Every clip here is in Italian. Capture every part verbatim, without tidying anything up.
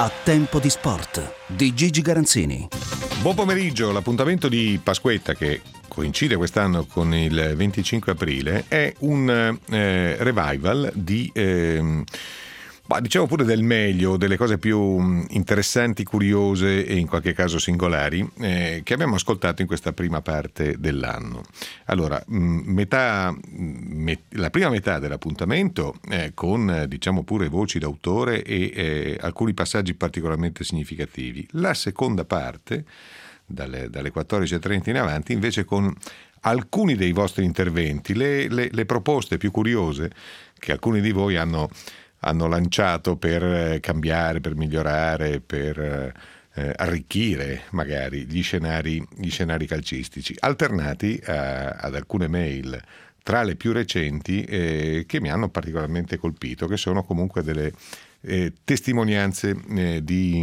A tempo di sport di Gigi Garanzini. Buon pomeriggio, l'appuntamento di Pasquetta, che coincide quest'anno con il venticinque aprile, è un eh, revival di eh, bah, diciamo pure del meglio, delle cose più interessanti, curiose e in qualche caso singolari eh, che abbiamo ascoltato in questa prima parte dell'anno. Allora, metà, met, la prima metà dell'appuntamento eh, con diciamo pure voci d'autore e eh, alcuni passaggi particolarmente significativi. La seconda parte, dalle, dalle quattordici e trenta in avanti, invece con alcuni dei vostri interventi, le, le, le proposte più curiose che alcuni di voi hanno hanno lanciato per cambiare, per migliorare, per eh, arricchire magari gli scenari, gli scenari calcistici, alternati a, ad alcune mail tra le più recenti eh, che mi hanno particolarmente colpito, che sono comunque delle eh, testimonianze eh, di,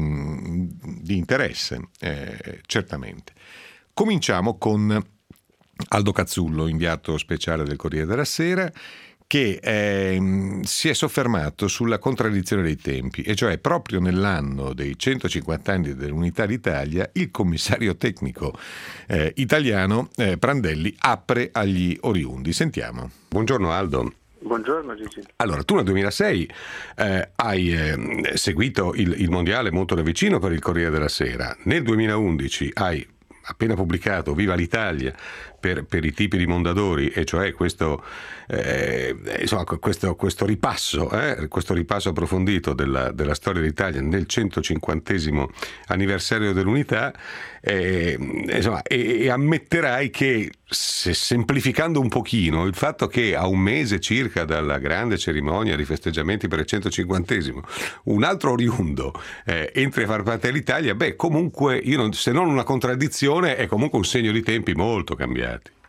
di interesse, eh, certamente. Cominciamo con Aldo Cazzullo, inviato speciale del Corriere della Sera, che eh, si è soffermato sulla contraddizione dei tempi, e cioè proprio nell'anno dei centocinquanta anni dell'Unità d'Italia il commissario tecnico eh, italiano eh, Prandelli apre agli oriundi. Sentiamo. Buongiorno Aldo. Buongiorno Gigi. Allora, tu nel duemilasei eh, hai eh, seguito il, il mondiale molto da vicino per il Corriere della Sera. Nel duemilaundici hai appena pubblicato Viva l'Italia per, per i tipi di Mondadori, e cioè questo, eh, insomma, questo, questo ripasso eh, questo ripasso approfondito della, della storia d'Italia nel centocinquantesimo anniversario dell'unità, eh, insomma, e, e ammetterai che, se, semplificando un pochino, il fatto che a un mese circa dalla grande cerimonia di festeggiamenti per il centocinquantesimo un altro oriundo eh, entri a far parte dell'Italia, beh, comunque, io non, se non una contraddizione, è comunque un segno di tempi molto cambiati.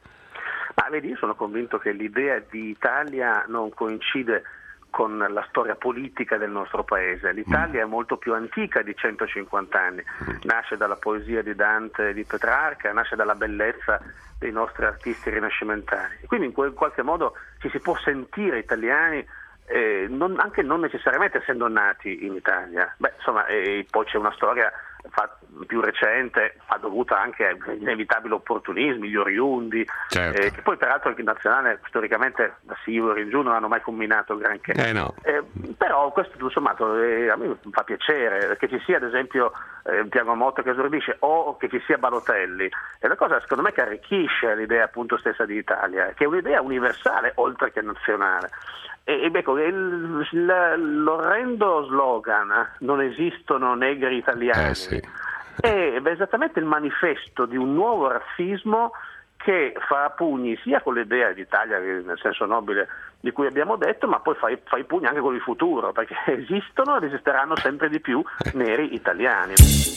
Ma vedi, io sono convinto che l'idea di Italia non coincide con la storia politica del nostro paese. L'Italia mm. è molto più antica di centocinquanta anni, mm. nasce dalla poesia di Dante e di Petrarca, nasce dalla bellezza dei nostri artisti rinascimentali. Quindi in quel, qualche modo ci si può sentire italiani, eh, non, anche non necessariamente essendo nati in Italia. Beh, insomma, eh, poi c'è una storia fa, più recente, fa dovuta anche a inevitabili opportunismi, gli oriundi, certo. eh, che poi peraltro anche in nazionale storicamente da Sivori in giù non hanno mai combinato granché. Eh no. eh, però questo tutto sommato eh, a me fa piacere che ci sia ad esempio eh, Tiago Motta che esordisce, o che ci sia Balotelli. È una cosa secondo me che arricchisce l'idea appunto stessa di Italia, che è un'idea universale oltre che nazionale. E, e ecco, il, il, l'orrendo slogan "non esistono negri italiani" eh sì. è beh, esattamente il manifesto di un nuovo razzismo che fa pugni sia con l'idea d'Italia nel senso nobile di cui abbiamo detto, ma poi fa i, fa i pugni anche con il futuro, perché esistono ed esisteranno sempre di più neri italiani.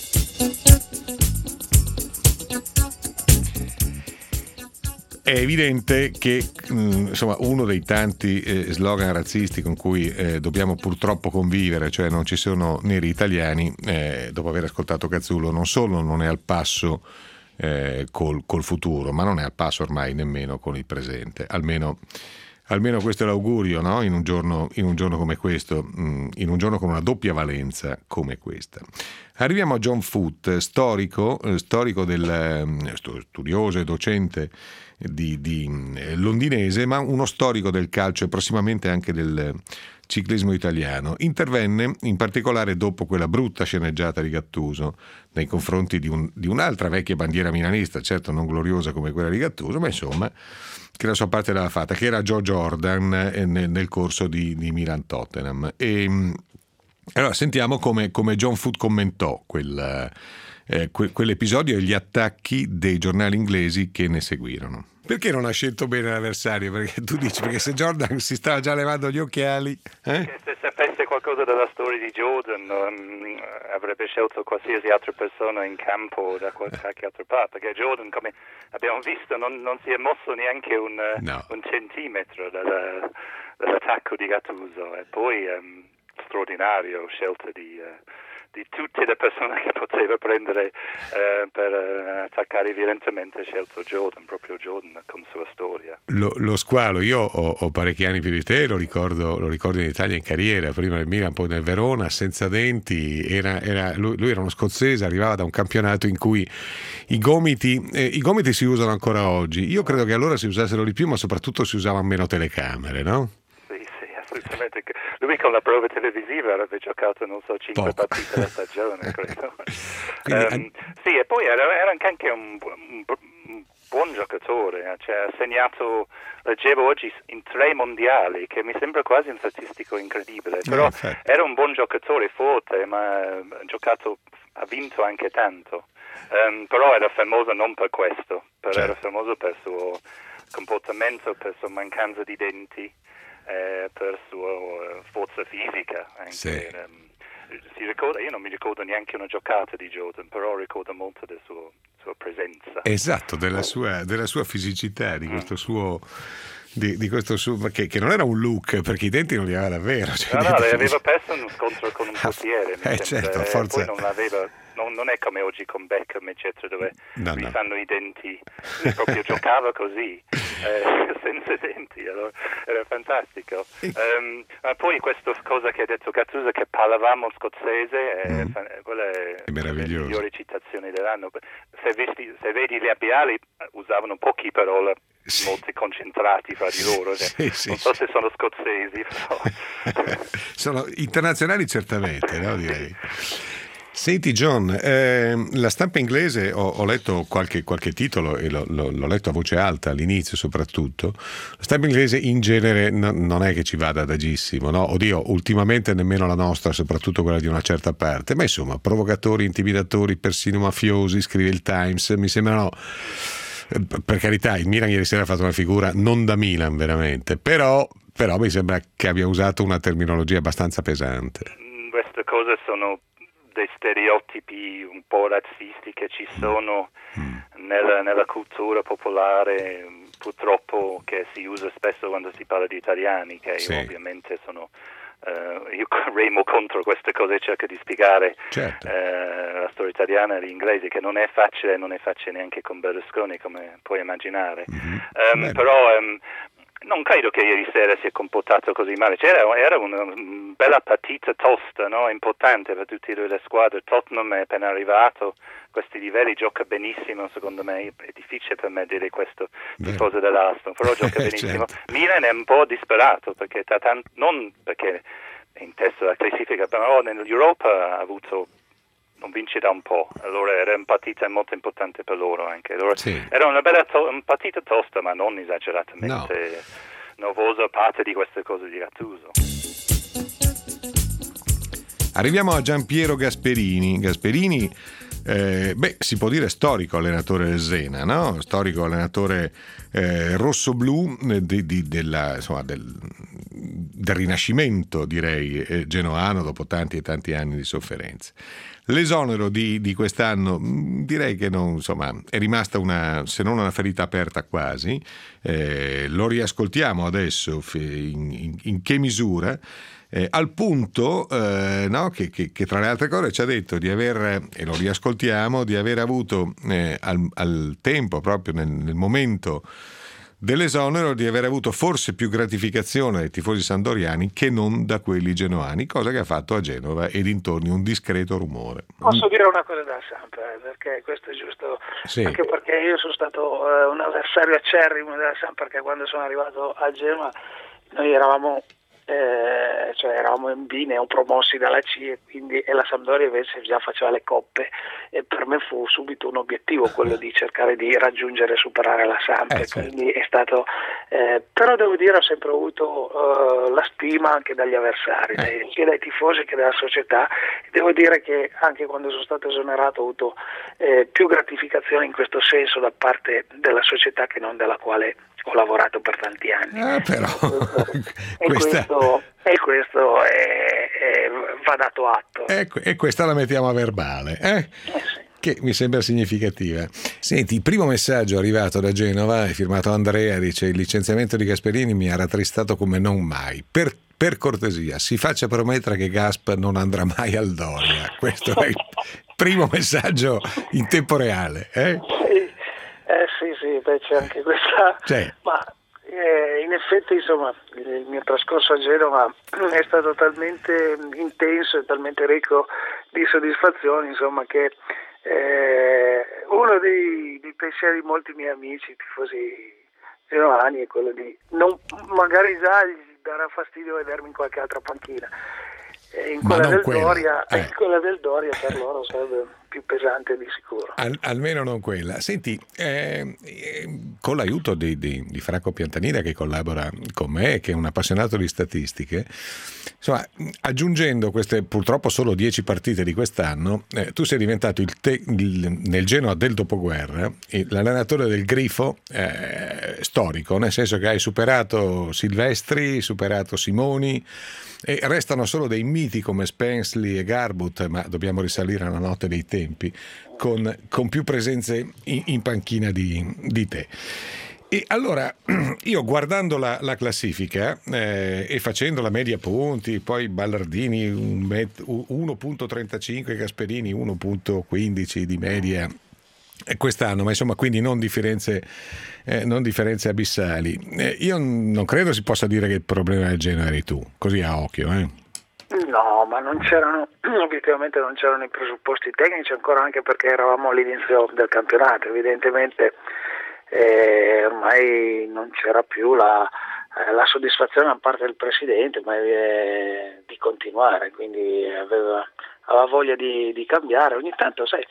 È evidente che insomma, uno dei tanti eh, slogan razzisti con cui eh, dobbiamo purtroppo convivere, cioè non ci sono neri italiani, eh, dopo aver ascoltato Cazzullo, non solo non è al passo eh, col, col futuro, ma non è al passo ormai nemmeno con il presente. Almeno, almeno questo è l'augurio, no? In un giorno, in un giorno come questo, mh, in un giorno con una doppia valenza come questa. Arriviamo a John Foot, storico, eh, storico del eh, studioso e docente Di, di londinese, ma uno storico del calcio e prossimamente anche del ciclismo italiano. Intervenne in particolare dopo quella brutta sceneggiata di Gattuso nei confronti di, un, di un'altra vecchia bandiera milanista, certo non gloriosa come quella di Gattuso, ma insomma che la sua parte l'aveva fatta, che era Joe Jordan eh, nel, nel corso di, di Milan-Tottenham. E allora sentiamo come, come John Foot commentò quel Eh, que- quell'episodio e gli attacchi dei giornali inglesi che ne seguirono. Perché non ha scelto bene l'avversario? Perché tu dici, perché se Jordan si stava già levando gli occhiali, eh? Che se sapesse qualcosa della storia di Jordan um, avrebbe scelto qualsiasi altra persona in campo da qualche altra parte, perché Jordan, come abbiamo visto, non, non si è mosso neanche un, no. un centimetro dalla, dall'attacco di Gattuso, e poi um, straordinario scelta di uh, di tutte le persone che poteva prendere eh, per eh, attaccare violentemente, ha scelto Jordan, proprio Jordan con la sua storia. Lo, lo squalo, io ho, ho parecchi anni più di te, lo ricordo, lo ricordo in Italia in carriera, prima nel Milan, poi nel Verona, senza denti, era, era, lui, lui era uno scozzese, arrivava da un campionato in cui i gomiti, eh, i gomiti si usano ancora oggi, io credo che allora si usassero di più, ma soprattutto si usavano meno telecamere, no? Assolutamente. Lui con la prova televisiva aveva giocato, non so, cinque Poco. partite alla stagione, credo. Quindi, um, sì, e poi era, era anche un, un, un buon giocatore, cioè, ha segnato, leggevo oggi, in tre mondiali, che mi sembra quasi un statistico incredibile, però eh, era un buon giocatore, forte, ma ha giocato, ha vinto anche tanto, um, però era famoso non per questo, però certo. Era famoso per il suo comportamento, per la sua mancanza di denti. Eh, per sua uh, forza fisica anche. Sì. Um, si ricorda, io non mi ricordo neanche una giocata di Jordan, però ricordo molto della sua, sua presenza. Esatto, della sua, della sua fisicità, di questo mm. suo di, di questo suo che, che non era un look, perché i denti non li aveva davvero, cioè, no no, le aveva perso in uno scontro con un portiere, eh, certo, forza... poi non l'aveva. Non, non è come oggi con Beckham eccetera, dove no, mi no. fanno i denti, proprio giocava così, eh, senza denti, allora, era fantastico. Um, ma poi questa cosa che ha detto Gattuso, che parlavamo scozzese, è, mm. quella è, è una delle migliori citazioni dell'anno. Se, vesti, se vedi gli labiali usavano poche parole, sì. molti concentrati fra di loro, sì, sì, non so sì. se sono scozzesi, però. Sono internazionali certamente, no, direi. Senti John, eh, la stampa inglese, ho, ho letto qualche, qualche titolo e lo, lo, l'ho letto a voce alta all'inizio soprattutto, la stampa inglese in genere no, non è che ci vada adagissimo, no? Oddio, ultimamente nemmeno la nostra, soprattutto quella di una certa parte, ma insomma, provocatori, intimidatori, persino mafiosi, scrive il Times, mi sembrano, per carità, il Milan ieri sera ha fatto una figura non da Milan veramente, però, però mi sembra che abbia usato una terminologia abbastanza pesante. Queste cose sono dei stereotipi un po' razzisti che ci sono mm. nella, nella cultura popolare, purtroppo, che si usa spesso quando si parla di italiani, che sì. io ovviamente sono uh, io remo contro queste cose, cerco di spiegare certo. uh, la storia italiana e l'inglese, che non è facile, non è facile neanche con Berlusconi, come puoi immaginare. Mm-hmm. Um, però um, non credo che ieri sera si è comportato così male, cioè, era, era una bella partita tosta, no? Importante per tutte le squadre. Tottenham è appena arrivato, questi livelli gioca benissimo, secondo me è difficile per me dire questo tifoso dell'Aston, però gioca benissimo. Certo. Milan è un po' disperato, perché tant- non perché è in testa alla classifica, però nell'Europa ha avuto... non vince da un po', allora era una partita molto importante per loro anche. Allora, sì. Era una bella to- una partita tosta, ma non esageratamente no. noiosa, parte di queste cose di Gattuso. Arriviamo a Giampiero Gasperini. Gasperini, eh, beh, si può dire storico allenatore del Zena, no? Storico allenatore eh, rosso-blu di, di, della, insomma, del, del rinascimento, direi, eh, genoano, dopo tanti e tanti anni di sofferenze. L'esonero di, di quest'anno direi che non, insomma, è rimasta una, se non una ferita aperta quasi, eh, lo riascoltiamo adesso in, in, in che misura, eh, al punto eh, no, che, che, che tra le altre cose ci ha detto di aver, e lo riascoltiamo, di aver avuto eh, al, al tempo, proprio nel, nel momento dell'esonero, di aver avuto forse più gratificazione dai tifosi sandoriani che non da quelli genoani, cosa che ha fatto a Genova e dintorni un discreto rumore. Posso dire una cosa da Samp, perché questo è giusto, sì. Anche perché io sono stato eh, un avversario acerrimo della Samp, perché quando sono arrivato a Genova noi eravamo Eh, cioè eravamo in B, neopromossi dalla C, e quindi e la Sampdoria invece già faceva le coppe, e per me fu subito un obiettivo quello di cercare di raggiungere e superare la Samp, eh, certo. Quindi è stato eh, però devo dire ho sempre avuto uh, la stima anche dagli avversari, eh. dai, sia dai tifosi che dalla società. Devo dire che anche quando sono stato esonerato ho avuto eh, più gratificazione in questo senso da parte della società che non della quale ho lavorato per tanti anni. Ah, però e questa... questo, e questo è, è, va dato atto. E, e questa la mettiamo a verbale, eh? Eh sì. Che mi sembra significativa. Senti, il primo messaggio arrivato da Genova è firmato Andrea, dice: il licenziamento di Gasperini mi ha rattristato come non mai. Per per cortesia, si faccia promettere che Gasp non andrà mai al Doria. Questo è il primo messaggio in tempo reale. Eh? Sì, eh, sì, sì, beh, c'è anche questa... C'è. Ma eh, in effetti, insomma, il mio trascorso a Genova è stato talmente intenso e talmente ricco di soddisfazioni, insomma, che eh, uno dei, dei pensieri di molti miei amici tifosi genovani è quello di non, magari già gli darà fastidio vedermi in qualche altra panchina. E in quella del quella. Doria, Eh. in quella del Doria per loro sarebbe più pesante di sicuro. Al, almeno non quella. Senti, eh, eh, con l'aiuto di, di, di Franco Piantanida, che collabora con me, che è un appassionato di statistiche, insomma, aggiungendo queste purtroppo solo dieci partite di quest'anno, eh, tu sei diventato il te, il, nel Genoa del dopoguerra l'allenatore del grifo eh, storico, nel senso che hai superato Silvestri, superato Simoni, e restano solo dei miti come Spensley e Garbutt, ma dobbiamo risalire alla notte dei tempi, con, con più presenze in, in panchina di, di te. E allora io guardando la, la classifica eh, e facendo la media punti, poi Ballardini uno virgola trentacinque, Gasperini uno virgola quindici di media quest'anno, ma insomma quindi non differenze, eh, non differenze abissali. Eh, io non credo si possa dire che il problema del Genoa eri tu, così a occhio. Eh. No, ma non c'erano, obiettivamente non c'erano i presupposti tecnici ancora, anche perché eravamo all'inizio del campionato, evidentemente eh, ormai non c'era più la, eh, la soddisfazione da parte del presidente, ma eh, di continuare, quindi aveva, aveva voglia di, di cambiare. Ogni tanto, sai,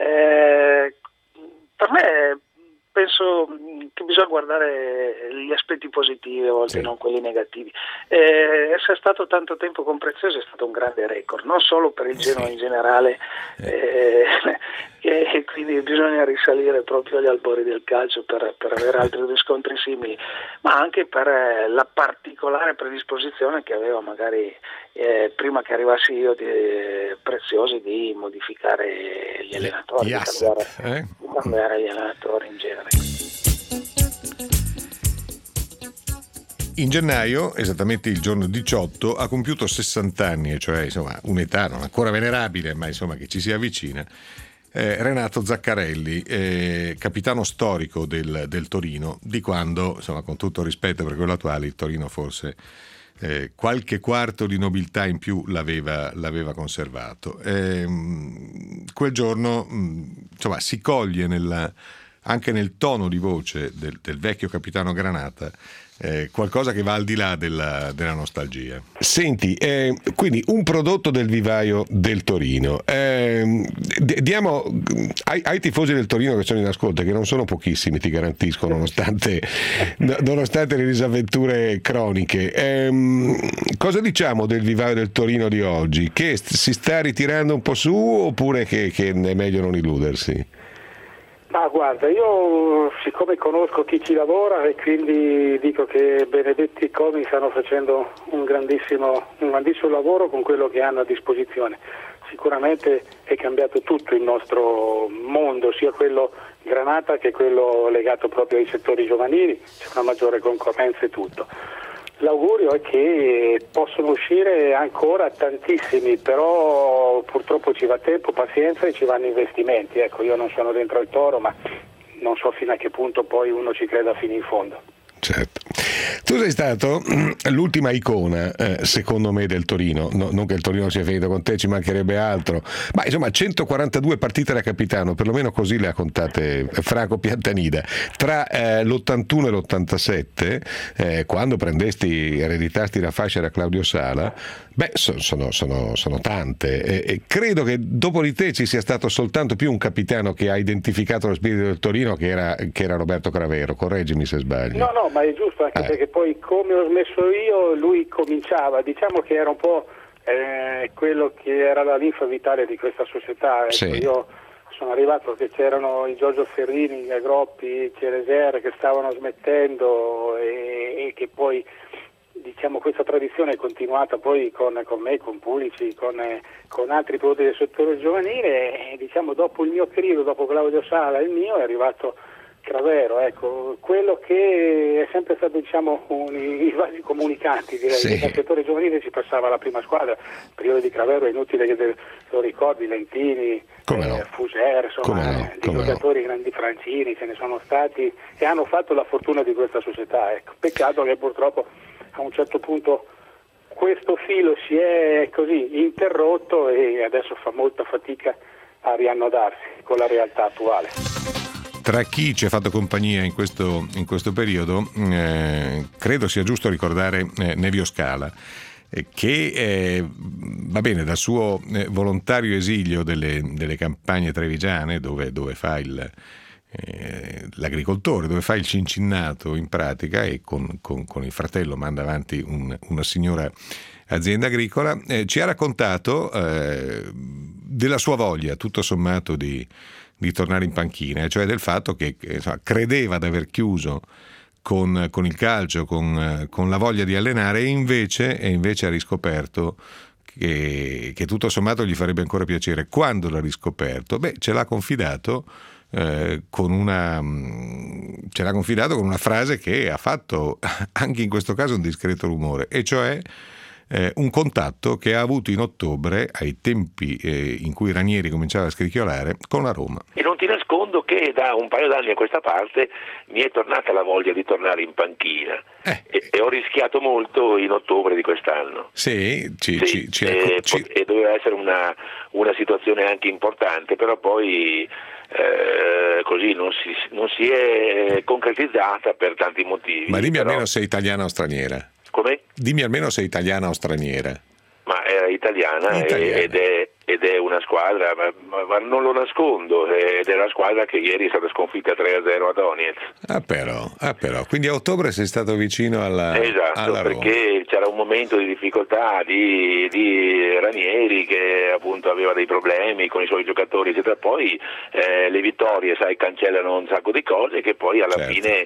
eh, per me penso che bisogna guardare gli aspetti positivi a volte, sì, non quelli negativi. Eh, essere stato tanto tempo con Preziosi è stato un grande record, non solo per il Genoa, sì, in generale, eh, e quindi bisogna risalire proprio agli albori del calcio per, per avere altri riscontri simili, ma anche per la particolare predisposizione che aveva magari eh, prima che arrivassi io di eh, Preziosi di modificare gli allenatori, di cambiare, eh? di cambiare gli allenatori in genere. In gennaio, esattamente il giorno diciotto, ha compiuto sessanta anni, cioè insomma un'età non ancora venerabile, ma insomma che ci si avvicina, eh, Renato Zaccarelli, eh, capitano storico del, del Torino, di quando, insomma, con tutto rispetto per quello attuale, il Torino forse eh, qualche quarto di nobiltà in più l'aveva, l'aveva conservato. Eh, quel giorno, insomma, si coglie nella, anche nel tono di voce del, del vecchio capitano Granata Eh, qualcosa che va al di là della, della nostalgia. Senti, eh, quindi un prodotto del vivaio del Torino. Eh, diamo ai, ai tifosi del Torino che sono in ascolto, che non sono pochissimi, ti garantisco, nonostante, nonostante le disavventure croniche. Eh, cosa diciamo del vivaio del Torino di oggi? Che si sta ritirando un po' su, oppure che, che è meglio non illudersi? Ma guarda, io siccome conosco chi ci lavora e quindi dico che Benedetti e Comi stanno facendo un grandissimo, un grandissimo lavoro con quello che hanno a disposizione. Sicuramente è cambiato tutto il nostro mondo, sia quello Granata che quello legato proprio ai settori giovanili, c'è una maggiore concorrenza e tutto. L'augurio è che possono uscire ancora tantissimi, però purtroppo ci va tempo, pazienza e ci vanno investimenti. Ecco, io non sono dentro il Toro, ma non so fino a che punto poi uno ci creda fino in fondo. Certo. Tu sei stato l'ultima icona, eh, secondo me, del Torino. No, non che il Torino sia finito con te, ci mancherebbe altro, ma insomma centoquarantadue partite da capitano, perlomeno così le ha contate Franco Piantanida, tra eh, l'ottantuno e l'ottantasette, eh, quando prendesti, ereditasti la fascia da Claudio Sala. Beh, so, sono, sono, sono tante, e, e credo che dopo di te ci sia stato soltanto più un capitano che ha identificato lo spirito del Torino, che era, che era Roberto Cravero. Correggimi se sbaglio. No, no, ma è giusto, anche eh. perché poi come ho smesso io, lui cominciava, diciamo che era un po' eh, quello che era la linfa vitale di questa società. Ecco, sì. Io sono arrivato che c'erano i Giorgio Ferrini, gli Agroppi, Cereser che stavano smettendo e, e che poi, diciamo, questa tradizione è continuata poi con, con me, con Pulici, con, eh, con altri prodotti del settore giovanile, e diciamo dopo il mio periodo, dopo Claudio Sala e il mio, è arrivato Cravero, ecco, quello che è sempre stato, diciamo, un, i vasi comunicanti, direi, sì. Nel calciatore giovanile si passava alla prima squadra, il periodo di Cravero è inutile che te lo ricordi, Lentini, Come no? eh, Fuser, insomma, no? eh, di giocatori no? grandi, Francini, ce ne sono stati e hanno fatto la fortuna di questa società, ecco. Peccato che purtroppo a un certo punto questo filo si è così interrotto e adesso fa molta fatica a riannodarsi con la realtà attuale. Tra chi ci ha fatto compagnia in questo, in questo periodo, eh, credo sia giusto ricordare eh, Nevio Scala, eh, che eh, va bene, dal suo eh, volontario esilio delle, delle campagne trevigiane, dove, dove fa il, eh, l'agricoltore, dove fa il cincinnato in pratica e con, con, con il fratello manda avanti un, una signora azienda agricola, eh, ci ha raccontato eh, della sua voglia, tutto sommato, di di tornare in panchina, cioè del fatto che, che insomma, credeva di aver chiuso con, con il calcio, con, con la voglia di allenare, e invece, e invece ha riscoperto che, che tutto sommato gli farebbe ancora piacere. Quando l'ha riscoperto? Beh, ce l'ha confidato eh, con una ce l'ha confidato con una frase che ha fatto anche in questo caso un discreto rumore, e cioè Eh, un contatto che ha avuto in ottobre, ai tempi eh, in cui Ranieri cominciava a scricchiolare, con la Roma. E non ti nascondo che da un paio d'anni a questa parte mi è tornata la voglia di tornare in panchina eh. e, e ho rischiato molto in ottobre di quest'anno. Sì, ci, sì ci, ci, e, ci... e doveva essere una, una situazione anche importante, però poi eh, così non si, non si è concretizzata per tanti motivi. Ma dimmi però... almeno se è italiana o straniera. Come? Dimmi almeno se è italiana o straniera. Ma era italiana, italiana. Ed, è, ed è una squadra, ma, ma, ma non lo nascondo, ed è la squadra che ieri è stata sconfitta tre a zero a Donetsk. Ah però, ah però, quindi a ottobre sei stato vicino alla, esatto, alla Roma. Perché c'era un momento di difficoltà di, di Ranieri, che appunto aveva dei problemi con i suoi giocatori, eccetera. Poi eh, le vittorie, sai, cancellano un sacco di cose, che poi alla certo. fine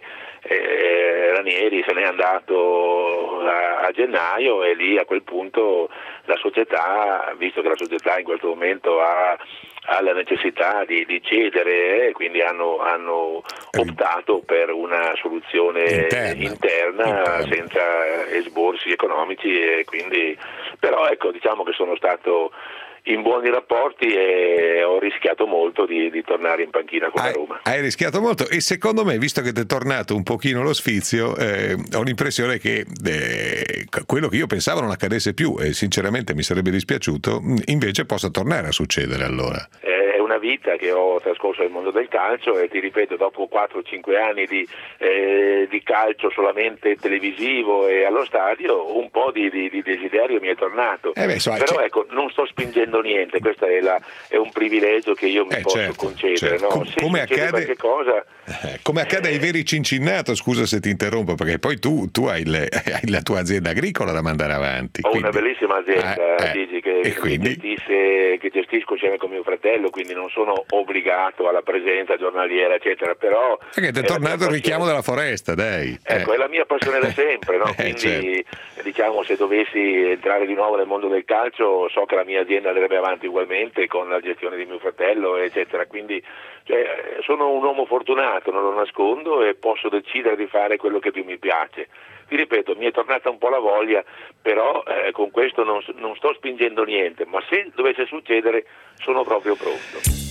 eh, Ranieri se n'è andato a, a gennaio, e lì a quel punto la società, visto che la società in questo momento ha, ha la necessità di, di cedere, eh, quindi hanno, hanno optato per una soluzione interna, interna, interna. senza esborsi economici, e quindi però ecco, diciamo che sono stato in buoni rapporti e ho rischiato molto di, di tornare in panchina con hai, la Roma. Hai rischiato molto, e secondo me, visto che ti è tornato un pochino lo sfizio, eh, ho l'impressione che eh, quello che io pensavo non accadesse più, e sinceramente mi sarebbe dispiaciuto, invece possa tornare a succedere allora. È una vita che ho trascorso nel mondo del calcio, e ti ripeto, dopo quattro o cinque anni di, eh, di calcio solamente televisivo e allo stadio, un po' di, di, di desiderio mi è tornato. Eh beh, so, però c'è... ecco, non sto spingendo niente, questo è, la, è un privilegio che io mi eh, posso certo, concedere. Certo. No? Com- Se come accade, cosa, eh, come accade ai veri Cincinnato, scusa se ti interrompo, perché poi tu, tu hai, le, hai la tua azienda agricola da mandare avanti. Ho quindi... una bellissima azienda, ah, eh, Gigi, che, che, quindi... gestisce, che gestisco insieme con mio fratello, quindi non sono obbligato alla presenza giornaliera, eccetera, però... Perché ti è tornato il richiamo della foresta, dai. Ecco, eh. è la mia passione da sempre, no? Eh, Quindi, certo. diciamo, se dovessi entrare di nuovo nel mondo del calcio, so che la mia azienda andrebbe avanti ugualmente con la gestione di mio fratello, eccetera, quindi cioè, sono un uomo fortunato, non lo nascondo, e posso decidere di fare quello che più mi piace. Ti ripeto, mi è tornata un po' la voglia, però eh, con questo non, non sto spingendo niente, ma se dovesse succedere sono proprio pronto.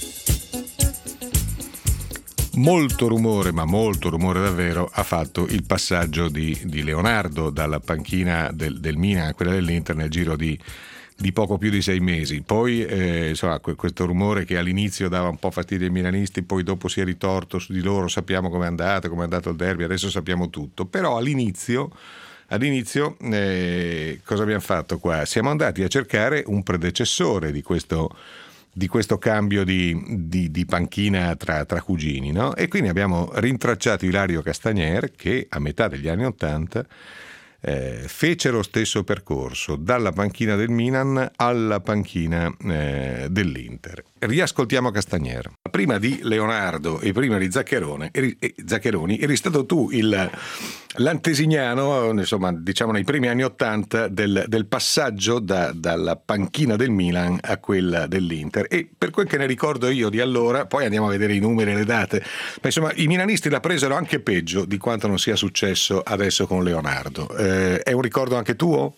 Molto rumore, ma molto rumore davvero, ha fatto il passaggio di, di Leonardo dalla panchina del, del Milan a quella dell'Inter nel giro di, di poco più di sei mesi. Poi eh, insomma, questo rumore che all'inizio dava un po' fastidio ai milanisti, poi dopo si è ritorto su di loro, sappiamo com'è andato, com'è andato il derby, adesso sappiamo tutto. Però all'inizio, all'inizio eh, cosa abbiamo fatto qua? Siamo andati a cercare un predecessore di questo di questo cambio di, di, di panchina tra, tra cugini, no? E quindi abbiamo rintracciato Ilario Castagner, che a metà degli anni Ottanta eh, fece lo stesso percorso dalla panchina del Milan alla panchina eh, dell'Inter. Riascoltiamo Castagner. Prima di Leonardo e prima di Zaccherone, eri, eh, Zaccheroni eri stato tu il, l'antesignano, insomma, diciamo nei primi anni Ottanta del, del passaggio da, dalla panchina del Milan a quella dell'Inter, e per quel che ne ricordo io di allora, poi andiamo a vedere i numeri e le date, ma insomma i milanisti la presero anche peggio di quanto non sia successo adesso con Leonardo. Eh, è un ricordo anche tuo?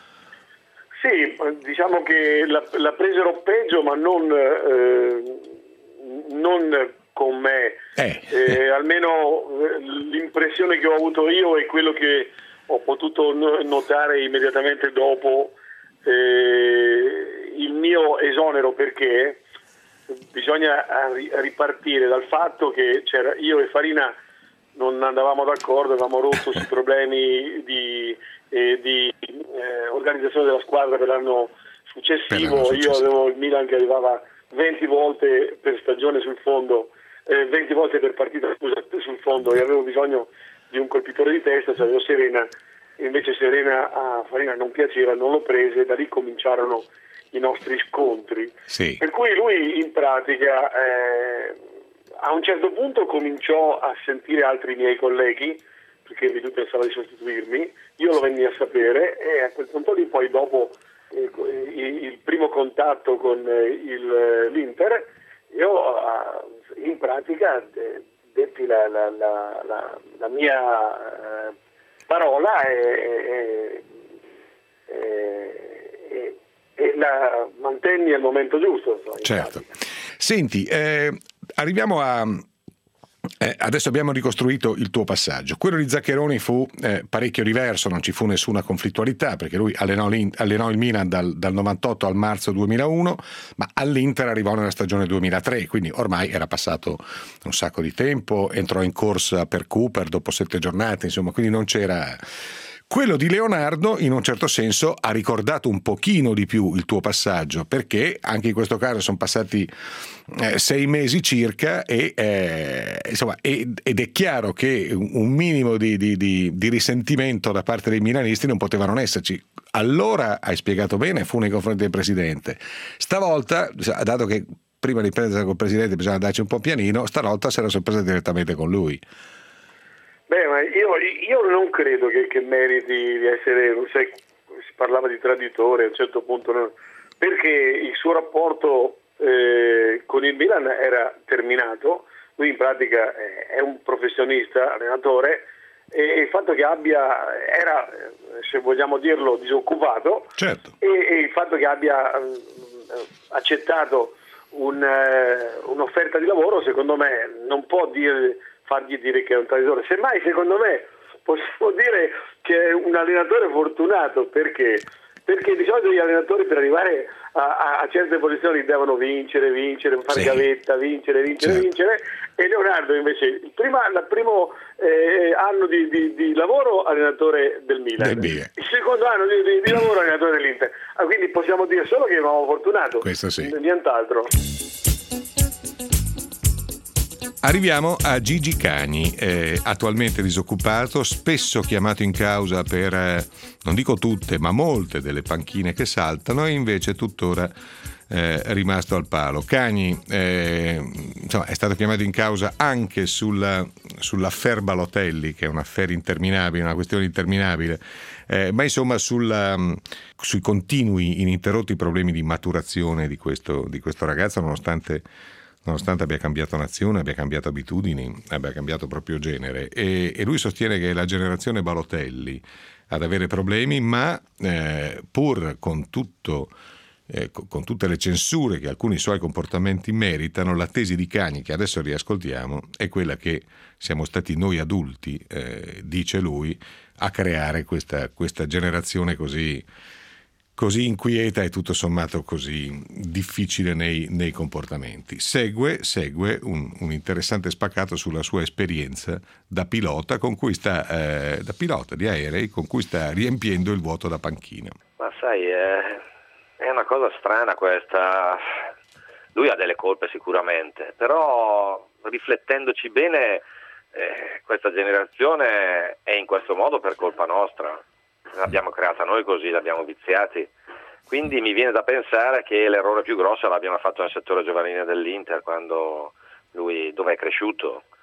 Sì, diciamo che la, la presero peggio, ma non, eh, non con me. Eh. Eh, almeno l'impressione che ho avuto io è quello che ho potuto notare immediatamente dopo eh, il mio esonero, perché bisogna ripartire dal fatto che c'era, io e Farina non andavamo d'accordo, avevamo rotto sui problemi di E di eh, organizzazione della squadra per l'anno successivo. Per l'anno successivo. Io avevo il Milan che arrivava venti volte per stagione sul fondo, eh, venti volte per partita scusa, sul fondo, e avevo bisogno di un colpitore di testa, cioè avevo Serena, e invece Serena a Farina non piaceva, non lo prese, e da lì cominciarono i nostri scontri. Sì. Per cui lui in pratica eh, a un certo punto cominciò a sentire altri miei colleghi, perché lui pensava di sostituirmi, io lo venni a sapere, e a quel punto lì poi dopo eh, il primo contatto con il, l'Inter, io in pratica detti la, la, la, la, la mia eh, parola e, e, e, e la mantenni al momento giusto. Insomma, certo. Senti, eh, arriviamo a... Eh, adesso abbiamo ricostruito il tuo passaggio. Quello di Zaccheroni fu eh, parecchio diverso, non ci fu nessuna conflittualità, perché lui allenò, allenò il Milan dal, dal novantotto al marzo duemilauno, ma all'Inter arrivò nella stagione duemilatré, quindi ormai era passato un sacco di tempo, entrò in corsa per Cooper dopo sette giornate, insomma, quindi non c'era... Quello di Leonardo in un certo senso ha ricordato un pochino di più il tuo passaggio, perché anche in questo caso sono passati eh, sei mesi circa e, eh, insomma, ed è chiaro che un minimo di, di, di, di risentimento da parte dei milanisti non poteva non esserci. Allora hai spiegato bene, fu nei confronti del presidente. Stavolta, dato che prima di prendersi col presidente bisogna darci un po' pianino, stavolta si era sorpresa direttamente con lui. Beh, ma io, io non credo che, che meriti di essere, non sai, si parlava di traditore a un certo punto, no? Perché il suo rapporto eh, con il Milan era terminato, lui in pratica è un professionista, allenatore, e il fatto che abbia, era, se vogliamo dirlo, disoccupato, certo. e, e il fatto che abbia eh, accettato un, eh, un'offerta di lavoro, secondo me non può dire... fargli dire che è un traditore. Semmai, secondo me, possiamo dire che è un allenatore fortunato, perché perché di solito gli allenatori per arrivare a, a, a certe posizioni devono vincere, vincere, fare sì. gavetta, vincere, vincere, certo. vincere, e Leonardo invece il, prima, il primo eh, anno di, di, di lavoro allenatore del Milan, del il secondo anno di, di, di lavoro allenatore dell'Inter, ah, quindi possiamo dire solo che è un uomo fortunato, questo sì. nient'altro. Arriviamo a Gigi Cagni, eh, attualmente disoccupato, spesso chiamato in causa per, eh, non dico tutte, ma molte delle panchine che saltano, e invece tuttora eh, rimasto al palo. Cagni eh, insomma, è stato chiamato in causa anche sulla, sull'affaire Balotelli, che è un affare interminabile, una questione interminabile, eh, ma insomma sulla, sui continui, ininterrotti problemi di maturazione di questo, di questo ragazzo, nonostante... nonostante abbia cambiato nazione, abbia cambiato abitudini, abbia cambiato proprio genere, e, e lui sostiene che è la generazione Balotelli ad avere problemi, ma eh, pur con tutto eh, con tutte le censure che alcuni suoi comportamenti meritano, la tesi di Cagni, che adesso riascoltiamo, è quella che siamo stati noi adulti, eh, dice lui, a creare questa, questa generazione così così inquieta e tutto sommato così difficile nei, nei comportamenti. Segue, segue un, un interessante spaccato sulla sua esperienza da pilota, con cui sta, eh, da pilota di aerei, con cui sta riempiendo il vuoto da panchina. Ma sai, eh, è una cosa strana questa. Lui ha delle colpe sicuramente, però riflettendoci bene, eh, questa generazione è in questo modo per colpa nostra. L'abbiamo creata noi così, l'abbiamo viziati, quindi mi viene da pensare che l'errore più grosso l'abbiamo fatto nel settore giovanile dell'Inter, quando lui, dove è cresciuto,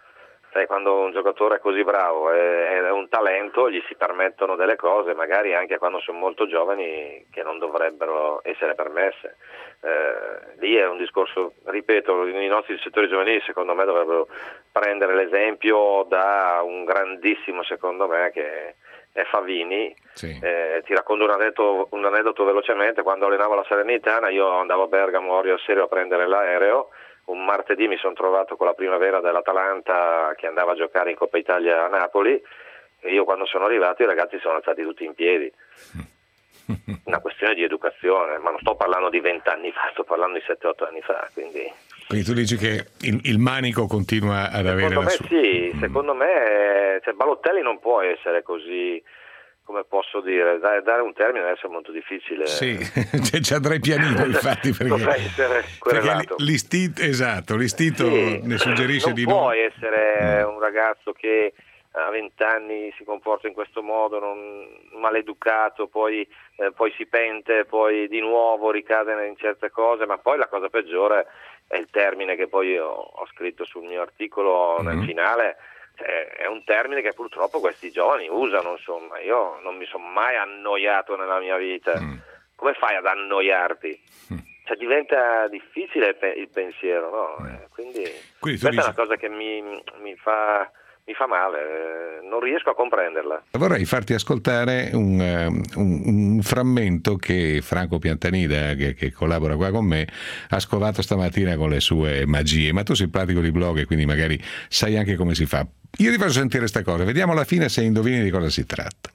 Sai, quando un giocatore è così bravo, è, è un talento, gli si permettono delle cose, magari anche quando sono molto giovani, che non dovrebbero essere permesse. Eh, lì è un discorso, ripeto, i nostri settori giovanili secondo me dovrebbero prendere l'esempio da un grandissimo, secondo me, che è Favini. Sì. Eh, ti racconto un aneddoto, un aneddoto velocemente. Quando allenavo la Salernitana, io andavo a Bergamo, Orio al Serio a prendere l'aereo. Un martedì mi sono trovato con la primavera dell'Atalanta che andava a giocare in Coppa Italia a Napoli, e io quando sono arrivato i ragazzi sono alzati tutti in piedi. Una questione di educazione, ma non sto parlando di vent'anni fa, sto parlando di sette otto anni fa. Quindi, quindi tu dici che il, il manico continua ad avere secondo la me sua... Sì, mm. secondo me cioè, Balotelli non può essere così, come posso dire, dare, dare un termine deve essere molto difficile. Sì, ci andrei pianino infatti, perché, perché l'istinto, esatto, l'istinto sì, ne suggerisce di no. Non puoi essere mm. un ragazzo che a vent'anni si comporta in questo modo, non, maleducato, poi, eh, poi si pente, poi di nuovo ricade in certe cose, ma poi la cosa peggiore è il termine che poi ho, ho scritto sul mio articolo mm. nel finale. È un termine che purtroppo questi giovani usano, insomma. Io non mi sono mai annoiato nella mia vita. Mm. Come fai ad annoiarti? Mm. Cioè diventa difficile il pensiero, no? Mm. Quindi, Quindi questa dici... è una cosa che mi, mi fa mi fa male, non riesco a comprenderla. Vorrei farti ascoltare un, un, un frammento che Franco Piantanida, che, che collabora qua con me, ha scovato stamattina con le sue magie, ma tu sei pratico di blog e quindi magari sai anche come si fa. Io ti faccio sentire sta cosa, vediamo alla fine se indovini di cosa si tratta.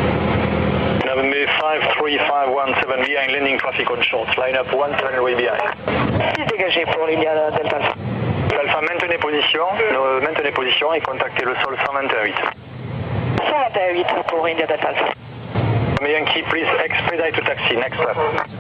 five three five one seven behind, landing traffic on short, line up one seven way behind. C'est dégagé pour l'India Delta Alpha. Alpha, maintenez position, euh, maintenez position et contactez le sol cent vingt et un huit. cent vingt et un huit pour India Delta Alpha. Yankee, please expedite to taxi, next step.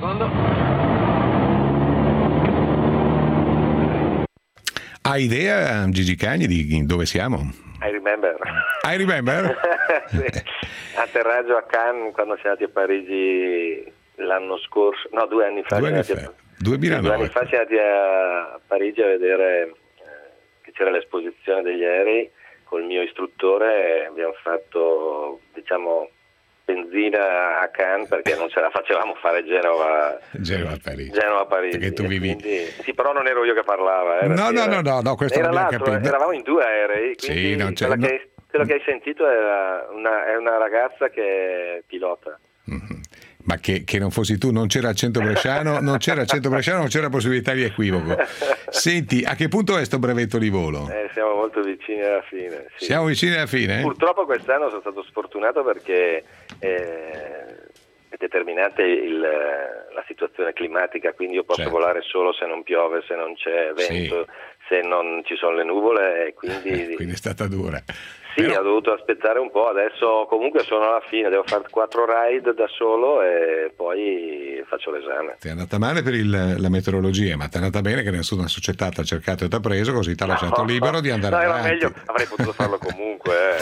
Hai idea, Gigi Cagni, di dove siamo? I remember. I remember? Sì. Atterraggio a Cannes quando siamo andati a Parigi l'anno scorso, no, due anni fa. Due anni fa. duemilanove. Due anni fa siamo andati a Parigi a vedere eh, che c'era l'esposizione degli aerei col mio istruttore, e abbiamo fatto, diciamo, benzina a Cannes perché non ce la facevamo fare Genova Genova a Parigi. Genova a Parigi. Perché tu vivi. Quindi, sì, però non ero io che parlava. Era, no, no, era, no, no, no, questo era l'abbiamo capito. Eravamo in due aerei, quindi sì, non c'è, quello, no. che, quello che hai sentito è una, è una ragazza che pilota. Mm-hmm. Ma che, che non fossi tu, non c'era accento bresciano, non c'era accento bresciano, non c'era possibilità di equivoco. Senti, a che punto è sto brevetto di volo? Eh, siamo molto vicini alla fine. Sì. Siamo vicini alla fine? Purtroppo quest'anno sono stato sfortunato perché eh, è determinante il, la situazione climatica, quindi io posso certo. volare solo se non piove, se non c'è vento, sì. se non ci sono le nuvole, e quindi... quindi è stata dura. Sì, Però... ho dovuto aspettare un po', adesso comunque sono alla fine, devo fare quattro ride da solo e poi faccio l'esame. Ti è andata male per il, la meteorologia, ma ti è andata bene che nessuna società ti ha cercato e ti ha preso, così ti ha lasciato no, libero di andare no, era avanti. Meglio, avrei potuto farlo comunque. Eh.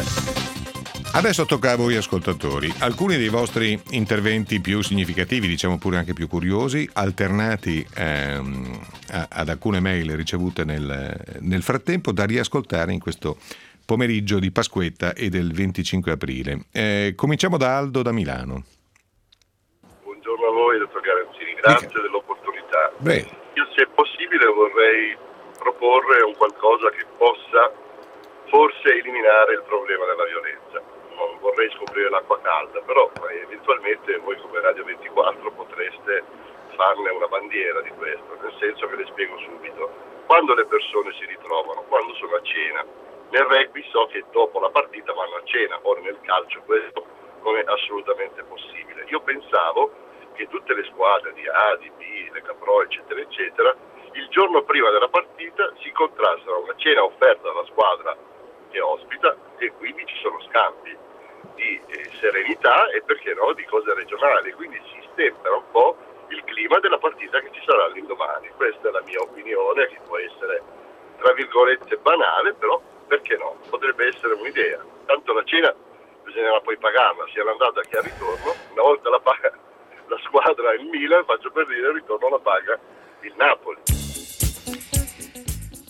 Adesso tocca a voi ascoltatori. Alcuni dei vostri interventi più significativi, diciamo pure anche più curiosi, alternati ehm, a, ad alcune mail ricevute nel, nel frattempo, da riascoltare in questo pomeriggio di Pasquetta e del venticinque aprile. Eh, cominciamo da Aldo da Milano. Buongiorno a voi, dottor Garanzini, grazie Dica. dell'opportunità. Beh. Io, se è possibile, vorrei proporre un qualcosa che possa forse eliminare il problema della violenza. Non vorrei scoprire l'acqua calda, però eventualmente voi come Radio ventiquattro potreste farne una bandiera di questo, nel senso che le spiego subito. Quando le persone si ritrovano, quando sono a cena, nel rugby so che dopo la partita vanno a cena, ora nel calcio questo non è assolutamente possibile. Io pensavo che tutte le squadre di A, di B, Lega Pro, eccetera, eccetera, il giorno prima della partita si incontrassero a una cena offerta dalla squadra che ospita, e quindi ci sono scambi di eh, serenità e, perché no, di cose regionali, quindi si stempera un po' il clima della partita che ci sarà l'indomani. Questa è la mia opinione, che può essere tra virgolette banale, però perché no? Potrebbe essere un'idea. Tanto la cena bisognerà poi pagarla, sia l'andata che al ritorno. Una volta la paga la squadra il Milan, faccio per dire, il ritorno la paga il Napoli.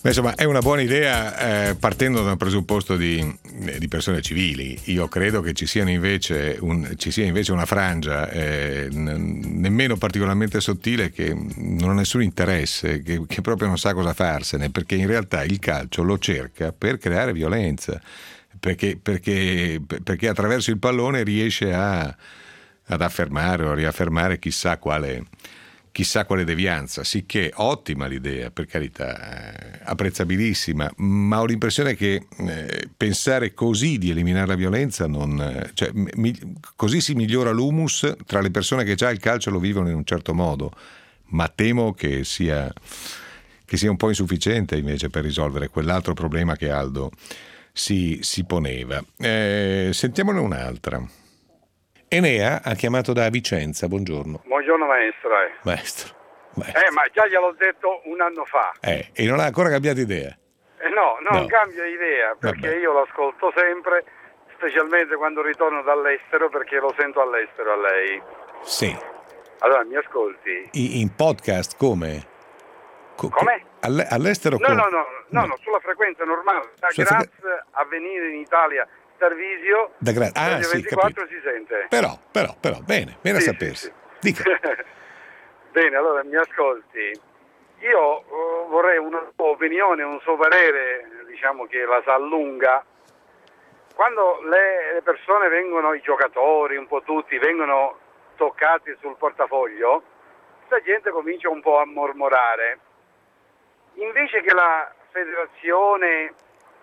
Beh, insomma, è una buona idea eh, partendo da un presupposto di, di persone civili. Io credo che ci siano invece un, ci sia invece una frangia eh, n- nemmeno particolarmente sottile che non ha nessun interesse, che, che proprio non sa cosa farsene, perché in realtà il calcio lo cerca per creare violenza, perché, perché, perché attraverso il pallone riesce a, ad affermare o a riaffermare chissà quale chissà quale devianza, sicché ottima l'idea, per carità, eh, apprezzabilissima, ma ho l'impressione che eh, pensare così di eliminare la violenza non, eh, cioè, mi, così si migliora l'humus tra le persone che già il calcio lo vivono in un certo modo, ma temo che sia che sia un po' insufficiente invece per risolvere quell'altro problema che Aldo si, si poneva. Eh, sentiamone un'altra. Enea ha chiamato da Vicenza, buongiorno. Buongiorno maestro. Eh. Maestro. maestro. Eh, ma già gliel'ho detto un anno fa. Eh, e non ha ancora cambiato idea? Eh, no, no, no, non cambio idea, perché Vabbè. Io lo ascolto sempre, specialmente quando ritorno dall'estero, perché lo sento all'estero a lei. Sì. Allora, mi ascolti? I, in podcast come? Co- come? All- all'estero no, come? No, no, no, no, no, sulla frequenza normale. Da Sulla Graz frequ- a venire in Italia... Tarvisio, da gra- ah, sì, ventiquattro capito. si sente. Però, però, però, bene, bene sì, a sapersi. Sì, sì. Dica. Bene, allora mi ascolti. Io uh, vorrei una sua opinione, un suo parere, diciamo che la sa lunga. Quando le, le persone vengono, i giocatori, un po' tutti, vengono toccati sul portafoglio, questa gente comincia un po' a mormorare. Invece che la federazione...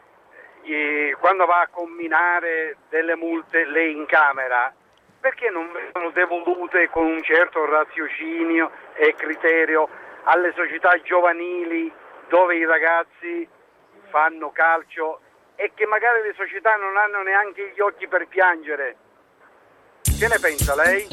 E quando va a comminare delle multe le incamera, perché non vengono devolute con un certo raziocinio e criterio alle società giovanili dove i ragazzi fanno calcio e che magari le società non hanno neanche gli occhi per piangere? Che ne pensa lei?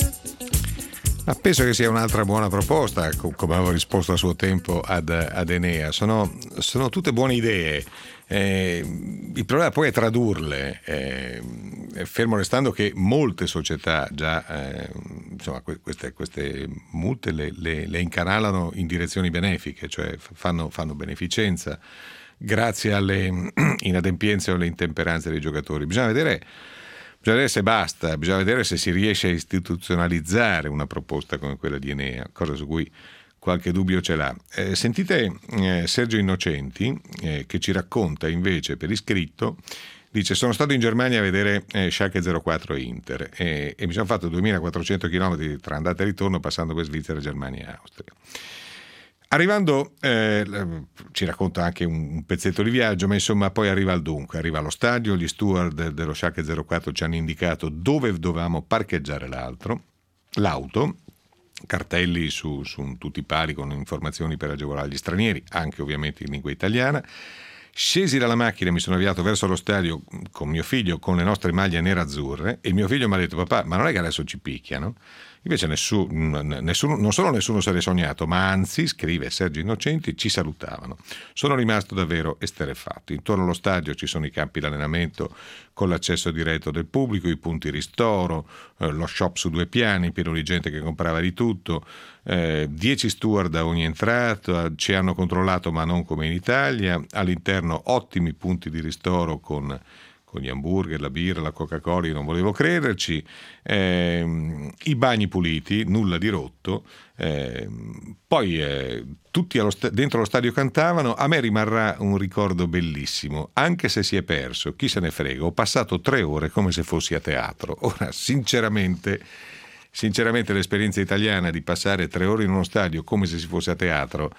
Ma penso che sia un'altra buona proposta, come avevo risposto a suo tempo ad, ad Enea. Sono, sono tutte buone idee. Eh, il problema poi è tradurle, eh, fermo restando che molte società già eh, insomma, queste, queste multe le, le, le incanalano in direzioni benefiche, cioè fanno, fanno beneficenza grazie alle inadempienze o alle intemperanze dei giocatori. Bisogna vedere Bisogna vedere se basta, bisogna vedere se si riesce a istituzionalizzare una proposta come quella di Enea, cosa su cui qualche dubbio ce l'ha. Eh, sentite eh, Sergio Innocenti eh, che ci racconta invece per iscritto, dice: sono stato in Germania a vedere eh, Schalke zero quattro Inter eh, e mi sono fatto duemilaquattrocento chilometri tra andata e ritorno passando per Svizzera, Germania e Austria. Arrivando, eh, ci racconta anche un, un pezzetto di viaggio, ma insomma poi arriva al dunque, arriva allo stadio, gli steward dello Schalke zero quattro ci hanno indicato dove dovevamo parcheggiare l'altro, l'auto, cartelli su, su tutti i pali con informazioni per agevolare gli stranieri, anche ovviamente in lingua italiana. Scesi dalla macchina, mi sono avviato verso lo stadio con mio figlio con le nostre maglie nerazzurre e il mio figlio mi ha detto: papà, ma non è che adesso ci picchiano? Invece nessuno, nessuno, non solo nessuno se l'è sognato, ma anzi, scrive Sergio Innocenti, ci salutavano. Sono rimasto davvero esterrefatto. Intorno allo stadio ci sono i campi d'allenamento con l'accesso diretto del pubblico, i punti ristoro, eh, lo shop su due piani, pieno di gente che comprava di tutto, eh, dieci steward a ogni entrata, ci hanno controllato ma non come in Italia, all'interno ottimi punti di ristoro con... con gli hamburger, la birra, la Coca-Cola, io non volevo crederci, eh, i bagni puliti, nulla di rotto, eh, poi eh, tutti allo st- dentro lo stadio cantavano. A me rimarrà un ricordo bellissimo, anche se si è perso, chi se ne frega, ho passato tre ore come se fossi a teatro. Ora, sinceramente, sinceramente l'esperienza italiana di passare tre ore in uno stadio come se si fosse a teatro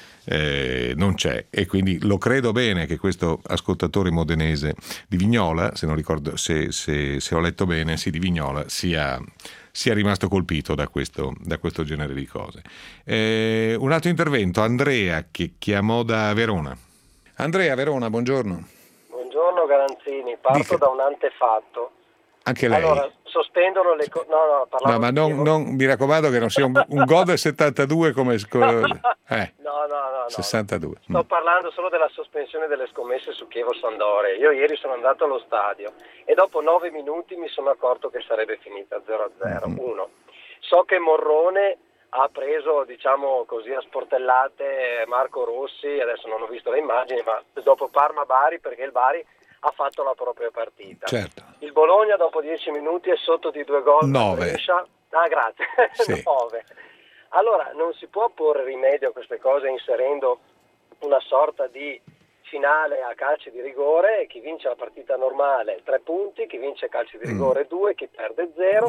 Eh, non c'è, e quindi lo credo bene che questo ascoltatore modenese di Vignola, se non ricordo, se, se, se ho letto bene, sì, di Vignola, sia, sia rimasto colpito da questo, da questo genere di cose. Eh, un altro intervento, Andrea che chiamò da Verona. Andrea, Verona, buongiorno. Buongiorno Garanzini, parto Dica. da un antefatto. Anche lei. Allora, sospendono le cose. No, no, parlavo no, ma non, non, mi raccomando che non sia un, un gol del settantadue come... Eh. No, no, no, no. sessantadue. Sto parlando solo della sospensione delle scommesse su Chievo-Sampdoria. Io ieri sono andato allo stadio e dopo nove minuti mi sono accorto che sarebbe finita zero a zero. Mm-hmm. Uno. So che Morrone ha preso, diciamo così, a sportellate Marco Rossi, adesso non ho visto le immagini, ma dopo Parma-Bari, perché il Bari ha fatto la propria partita. Certo. Il Bologna dopo dieci minuti è sotto di due gol. Nove. Ah, grazie. Sì. Nove. Allora, non si può porre rimedio a queste cose inserendo una sorta di finale a calci di rigore, chi vince la partita normale tre punti, chi vince calci di rigore due, chi perde zero.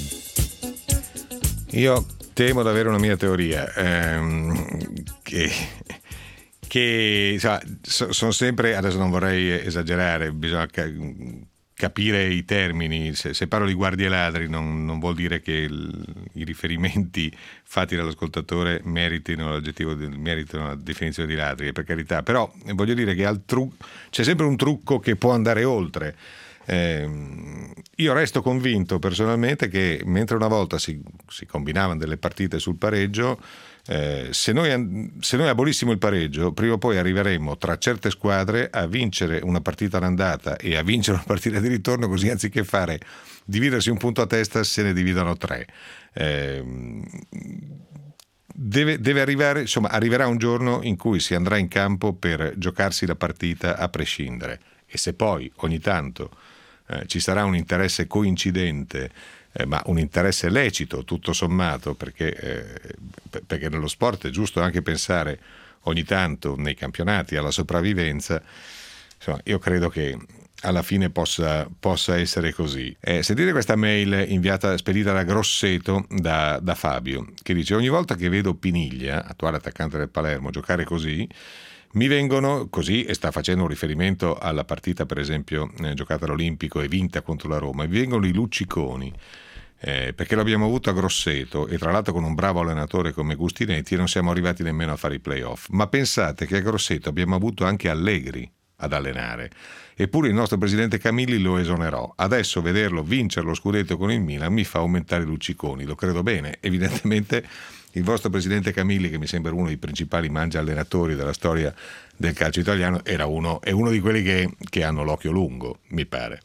Io temo di avere una mia teoria, ehm, che, che insomma, so, sono sempre, adesso non vorrei esagerare, bisogna ca- capire i termini, se, se parlo di guardie ladri non, non vuol dire che il, i riferimenti fatti dall'ascoltatore meritino l'aggettivo, meritino la definizione di ladri, per carità, però voglio dire che al tru- c'è sempre un trucco che può andare oltre. Eh, io resto convinto personalmente che mentre una volta si, si combinavano delle partite sul pareggio, eh, se, noi, se noi abolissimo il pareggio, prima o poi arriveremmo tra certe squadre a vincere una partita all'andata e a vincere una partita di ritorno, così anziché fare dividersi un punto a testa se ne dividono tre. Eh, deve, deve arrivare, insomma, arriverà un giorno in cui si andrà in campo per giocarsi la partita a prescindere, e se poi ogni tanto Eh, ci sarà un interesse coincidente, eh, ma un interesse lecito tutto sommato, perché, eh, perché nello sport è giusto anche pensare ogni tanto nei campionati alla sopravvivenza. Insomma, io credo che alla fine possa, possa essere così. Eh, sentite questa mail inviata, spedita da Grosseto da, da Fabio, che dice: ogni volta che vedo Piniglia, attuale attaccante del Palermo, giocare così, mi vengono così, e sta facendo un riferimento alla partita per esempio eh, giocata all'Olimpico e vinta contro la Roma, mi vengono i lucciconi, eh, perché l'abbiamo avuto a Grosseto e tra l'altro con un bravo allenatore come Gustinetti e non siamo arrivati nemmeno a fare i playoff. Ma pensate che a Grosseto abbiamo avuto anche Allegri ad allenare, eppure il nostro presidente Camilli lo esonerò. Adesso vederlo vincere lo scudetto con il Milan mi fa aumentare i lucciconi, lo credo bene. Evidentemente il vostro presidente Camilli, che mi sembra uno dei principali mangia allenatori della storia del calcio italiano, era uno, è uno di quelli che, che hanno l'occhio lungo, mi pare.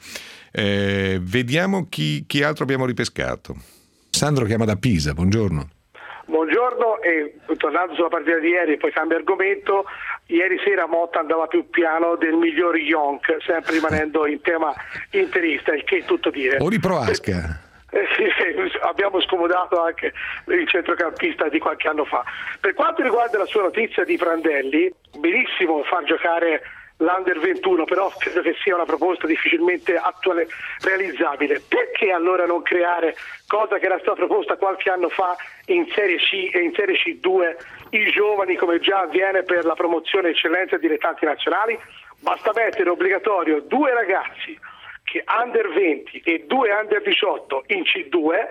Eh, vediamo chi, chi altro abbiamo ripescato. Sandro chiama da Pisa, buongiorno. Buongiorno, e tornando sulla partita di ieri, poi cambio argomento. Ieri sera Motta andava più piano del miglior Jonk, sempre rimanendo in tema interista, il che è tutto dire. O di Proasca. Eh sì, sì, abbiamo scomodato anche il centrocampista di qualche anno fa. Per quanto riguarda la sua notizia di Prandelli, benissimo far giocare l'Under ventuno, però credo che sia una proposta difficilmente attuale, realizzabile. Perché allora non creare, cosa che era stata proposta qualche anno fa in Serie C e in Serie C due, i giovani, come già avviene per la promozione eccellenza e dilettanti nazionali? Basta mettere obbligatorio due ragazzi che under venti e due under diciotto in C due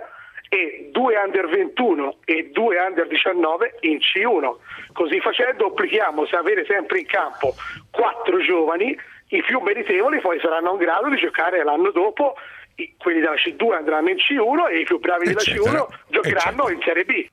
e due under ventuno e due under diciannove in C uno. Così facendo obblichiamo a avere sempre in campo quattro giovani, i più meritevoli poi saranno in grado di giocare l'anno dopo, quelli della C due andranno in C uno e i più bravi della C uno giocheranno in Serie B.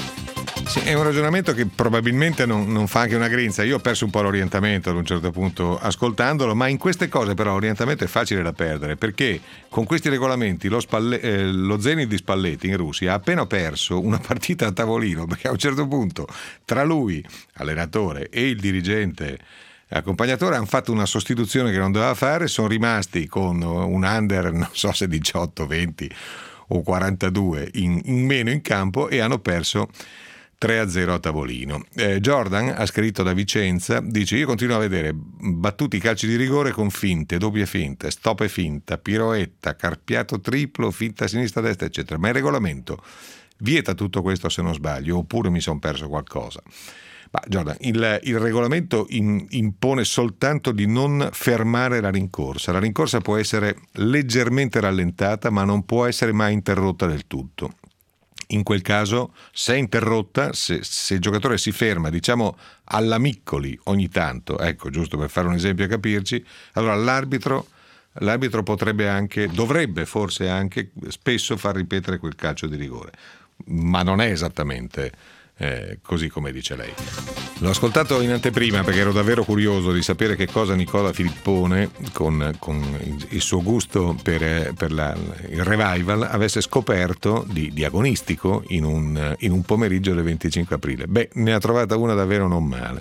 Sì, è un ragionamento che probabilmente non, non fa anche una grinza. Io ho perso un po' l'orientamento ad un certo punto ascoltandolo, ma in queste cose però l'orientamento è facile da perdere, perché con questi regolamenti lo, Spalle, eh, lo Zenit di Spalletti in Russia ha appena perso una partita a tavolino, perché a un certo punto tra lui, allenatore, e il dirigente accompagnatore hanno fatto una sostituzione che non doveva fare, sono rimasti con un under, non so se diciotto, venti o quarantadue in, in meno in campo e hanno perso tre a zero a tavolino. Eh, Jordan ha scritto da Vicenza, dice: io continuo a vedere battuti calci di rigore con finte, doppie finte, stop e finta, piroetta, carpiato triplo, finta sinistra destra eccetera, ma il regolamento vieta tutto questo, se non sbaglio, oppure mi sono perso qualcosa? Ma Jordan, il, il regolamento in, impone soltanto di non fermare la rincorsa. La rincorsa può essere leggermente rallentata, ma non può essere mai interrotta del tutto. In quel caso, se è interrotta, se, se il giocatore si ferma, diciamo alla Miccoli ogni tanto, ecco, giusto per fare un esempio e capirci, allora l'arbitro, l'arbitro potrebbe anche, dovrebbe forse anche spesso far ripetere quel calcio di rigore, ma non è esattamente eh, così come dice lei. L'ho ascoltato in anteprima perché ero davvero curioso di sapere che cosa Nicola Filippone, con, con il suo gusto per, per la, il revival, avesse scoperto di, di agonistico in un, in un pomeriggio del venticinque aprile. Beh, ne ha trovata una davvero non male.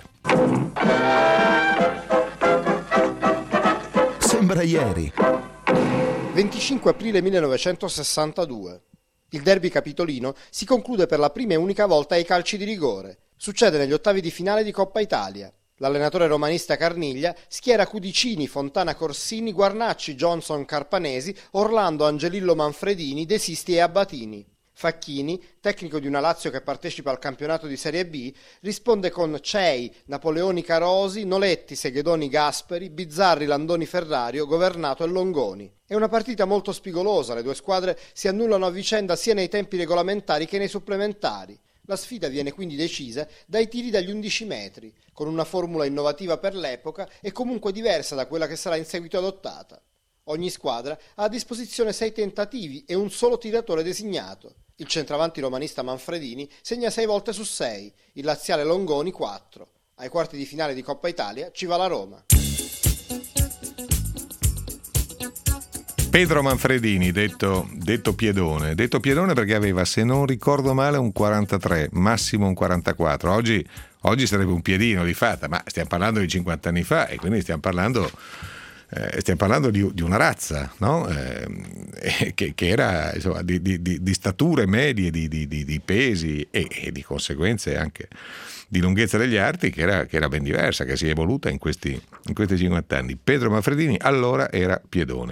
Sembra ieri. venticinque aprile millenovecentosessantadue. Il derby capitolino si conclude per la prima e unica volta ai calci di rigore. Succede negli ottavi di finale di Coppa Italia. L'allenatore romanista Carniglia schiera Cudicini, Fontana Corsini, Guarnacci, Johnson Carpanesi, Orlando Angelillo Manfredini, De Sisti e Abbatini. Facchini, tecnico di una Lazio che partecipa al campionato di Serie B, risponde con Cei, Napoleoni Carosi, Noletti, Seghedoni Gasperi, Bizzarri, Landoni Ferrario, Governato e Longoni. È una partita molto spigolosa, le due squadre si annullano a vicenda sia nei tempi regolamentari che nei supplementari. La sfida viene quindi decisa dai tiri dagli undici metri, con una formula innovativa per l'epoca e comunque diversa da quella che sarà in seguito adottata. Ogni squadra ha a disposizione sei tentativi e un solo tiratore designato. Il centravanti romanista Manfredini segna sei volte su sei, il laziale Longoni quattro. Ai quarti di finale di Coppa Italia ci va la Roma. Pedro Manfredini, detto, detto Piedone, detto Piedone perché aveva, se non ricordo male, un quarantatré, massimo un quarantaquattro. Oggi, oggi sarebbe un piedino di fatta, ma stiamo parlando di cinquanta anni fa e quindi stiamo parlando, eh, stiamo parlando di, di una razza, no? eh, che, che era insomma, di, di, di, di stature medie, di, di, di, di pesi e, e di conseguenze anche di lunghezza degli arti che era, che era ben diversa, che si è evoluta in questi, in questi cinquanta anni. Pedro Manfredini allora era Piedone.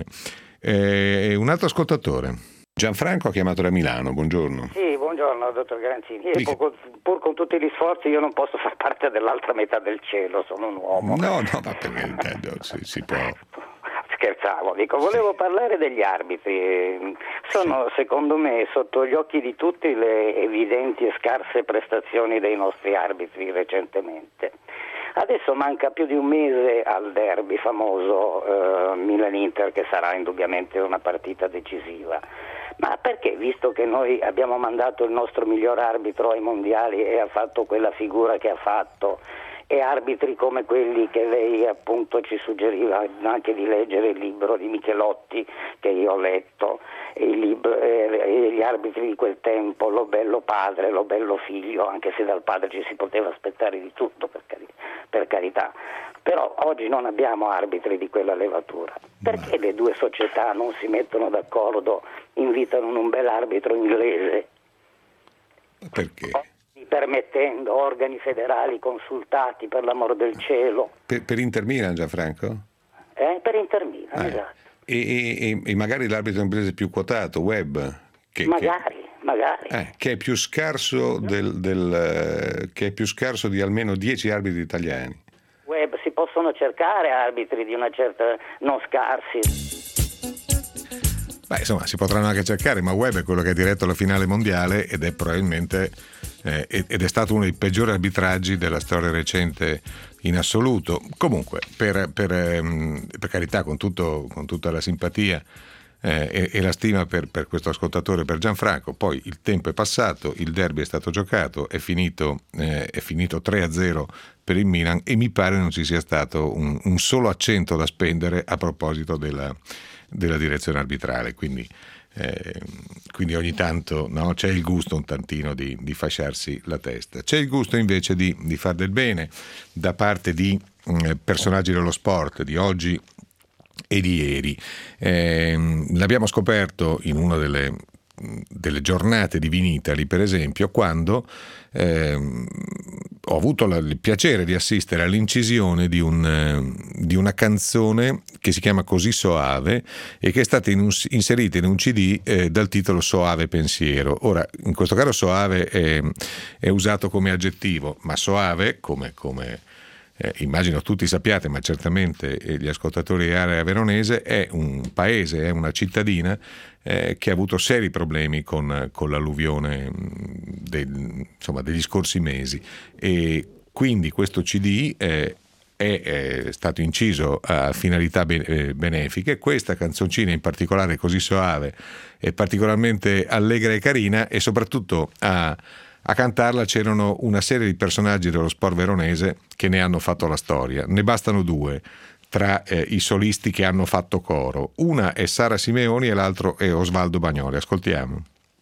Eh, un altro ascoltatore, Gianfranco, ha chiamato da Milano. Buongiorno. Sì, buongiorno dottor Garanzini. E pur, pur con tutti gli sforzi io non posso far parte dell'altra metà del cielo, sono un uomo. No, no, ma per intendo, si, si può. Scherzavo, dico, volevo parlare degli arbitri. Sono secondo me sotto gli occhi di tutti le evidenti e scarse prestazioni dei nostri arbitri recentemente. Adesso manca più di un mese al derby famoso eh, Milan-Inter, che sarà indubbiamente una partita decisiva. Ma perché, visto che noi abbiamo mandato il nostro miglior arbitro ai mondiali e ha fatto quella figura che ha fatto, e arbitri come quelli che lei appunto ci suggeriva anche di leggere il libro di Michelotti che io ho letto, e, il libro, e gli arbitri di quel tempo, lo bello padre, lo bello figlio, anche se dal padre ci si poteva aspettare di tutto, per, cari- per carità, però oggi non abbiamo arbitri di quella levatura. Perché le due società non si mettono d'accordo, invitano un bel arbitro inglese? Perché? Permettendo organi federali consultati, per l'amor del cielo. Per, per Inter Milan, Gianfranco? Eh, per Inter Milan, ah, esatto. E, e, e magari l'arbitro inglese più quotato, Webb? Che, magari, che, magari. Eh, che è più scarso del, del che è più scarso di almeno dieci arbitri italiani. Webb, si possono cercare arbitri di una certa, non scarsi. Beh, insomma, si potranno anche cercare, ma Webb è quello che ha diretto la finale mondiale ed è probabilmente eh, ed è stato uno dei peggiori arbitraggi della storia recente in assoluto. Comunque, per, per, ehm, per carità, con, tutto, con tutta la simpatia eh, e, e la stima per, per questo ascoltatore, per Gianfranco, poi il tempo è passato, il derby è stato giocato, è finito, eh, è finito tre a zero per il Milan e mi pare non ci sia stato un, un solo accento da spendere a proposito della della direzione arbitrale, quindi, eh, quindi ogni tanto no, c'è il gusto un tantino di, di fasciarsi la testa, c'è il gusto invece di, di far del bene da parte di eh, personaggi dello sport di oggi e di ieri. Eh, l'abbiamo scoperto in una delle delle giornate di Vinitali, per esempio, quando eh, ho avuto la, il piacere di assistere all'incisione di, un, eh, di una canzone che si chiama Così Soave e che è stata in un, inserita in un C D eh, dal titolo Soave Pensiero. Ora, in questo caso soave è, è usato come aggettivo, ma soave, come, come eh, immagino tutti sappiate, ma certamente gli ascoltatori di Area Veronese, è un paese, è una cittadina Eh, che ha avuto seri problemi con, con l'alluvione del, insomma, degli scorsi mesi, e quindi questo C D eh, è, è stato inciso a finalità benefiche. Questa canzoncina in particolare, Così Soave, è particolarmente allegra e carina, e soprattutto ha, A cantarla c'erano una serie di personaggi dello sport veronese che ne hanno fatto la storia. Ne bastano due tra eh, i solisti che hanno fatto coro. Una è Sara Simeoni e l'altro è Osvaldo Bagnoli. Ascoltiamo.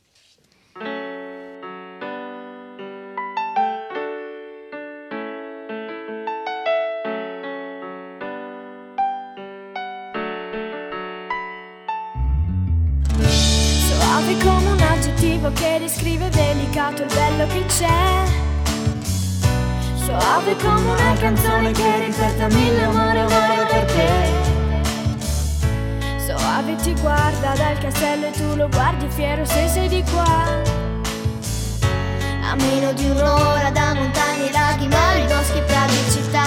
Soave come un aggettivo che descrive delicato il bello che c'è. Soave come una canzone che riporta mille amore, amore per te. Soave ti guarda dal castello e tu lo guardi fiero se sei di qua. A meno di un'ora da montagne, laghi, mari, boschi, prati e città.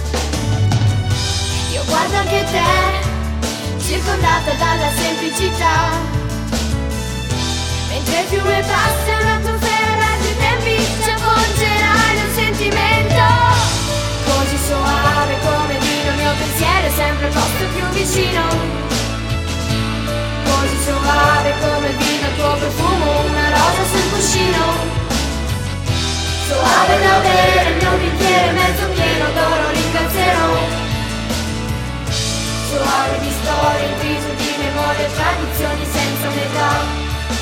Io guardo anche te, circondata dalla semplicità. Mentre il fiume passa un'atmosfera di tempi ci avvolgerai nel sentimento. Così soave come vino il mio pensiero è sempre il posto più vicino. Così soave come il vino il tuo profumo, una rosa sul cuscino. Soave da bere il mio bicchiere mezzo pieno d'oro ringrazierò. Soave di storie intriso di memorie e tradizioni senza metà.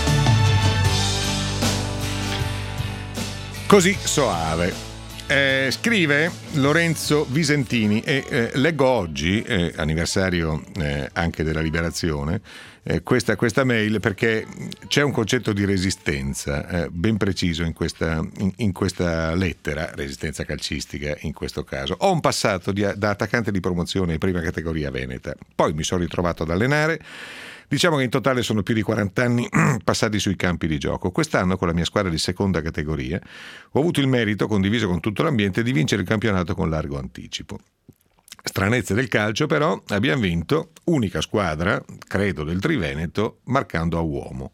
Così soave. Eh, scrive Lorenzo Visentini e eh, leggo oggi, eh, anniversario eh, anche della Liberazione, eh, questa, questa mail perché c'è un concetto di resistenza eh, ben preciso in questa, in, in questa lettera, resistenza calcistica in questo caso. Ho un passato di, da attaccante di promozione in prima categoria veneta, poi mi sono ritrovato ad allenare. Diciamo che in totale sono più di quaranta anni passati sui campi di gioco. Quest'anno con la mia squadra di seconda categoria ho avuto il merito, condiviso con tutto l'ambiente, di vincere il campionato con largo anticipo. Stranezze del calcio però, abbiamo vinto, unica squadra, credo del Triveneto, marcando a uomo.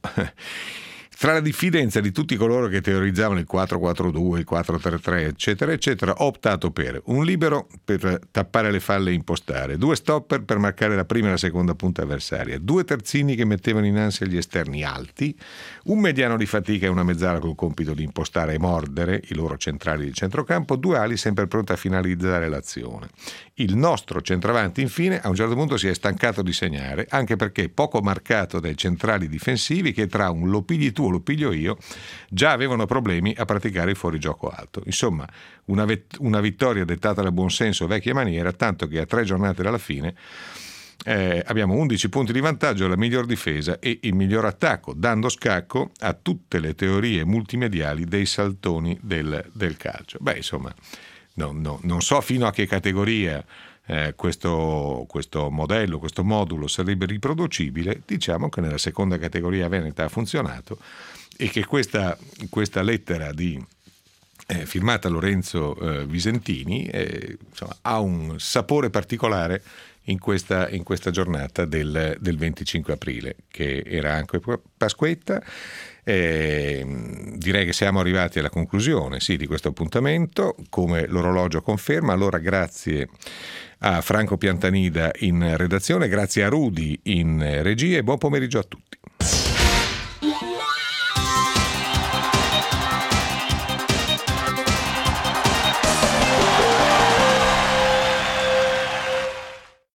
Tra la diffidenza di tutti coloro che teorizzavano il quattro quattro due, il quattro tre tre, eccetera, eccetera, ho optato per un libero per tappare le falle e impostare, due stopper per marcare la prima e la seconda punta avversaria, due terzini che mettevano in ansia gli esterni alti, un mediano di fatica e una mezzala col compito di impostare e mordere i loro centrali di centrocampo, due ali sempre pronte a finalizzare l'azione. Il nostro centravanti, infine, a un certo punto si è stancato di segnare, anche perché poco marcato dai centrali difensivi che tra un lo pigli tu o lo piglio io già avevano problemi a praticare il fuorigioco alto. Insomma, una, vet- una vittoria dettata dal buonsenso vecchia maniera, tanto che a tre giornate dalla fine eh, abbiamo undici punti di vantaggio, la miglior difesa e il miglior attacco, dando scacco a tutte le teorie multimediali dei saltoni del, del calcio. Beh, insomma, no, no, non so fino a che categoria eh, questo, questo modello, questo modulo sarebbe riproducibile. Diciamo che nella seconda categoria veneta ha funzionato e che questa, questa lettera di eh, firmata Lorenzo eh, Visentini eh, insomma, ha un sapore particolare in questa, in questa giornata del, del venticinque aprile, che era anche Pasquetta. Eh, direi che siamo arrivati alla conclusione sì, di questo appuntamento, come l'orologio conferma. Allora grazie a Franco Piantanida in redazione, grazie a Rudy in regia e buon pomeriggio a tutti.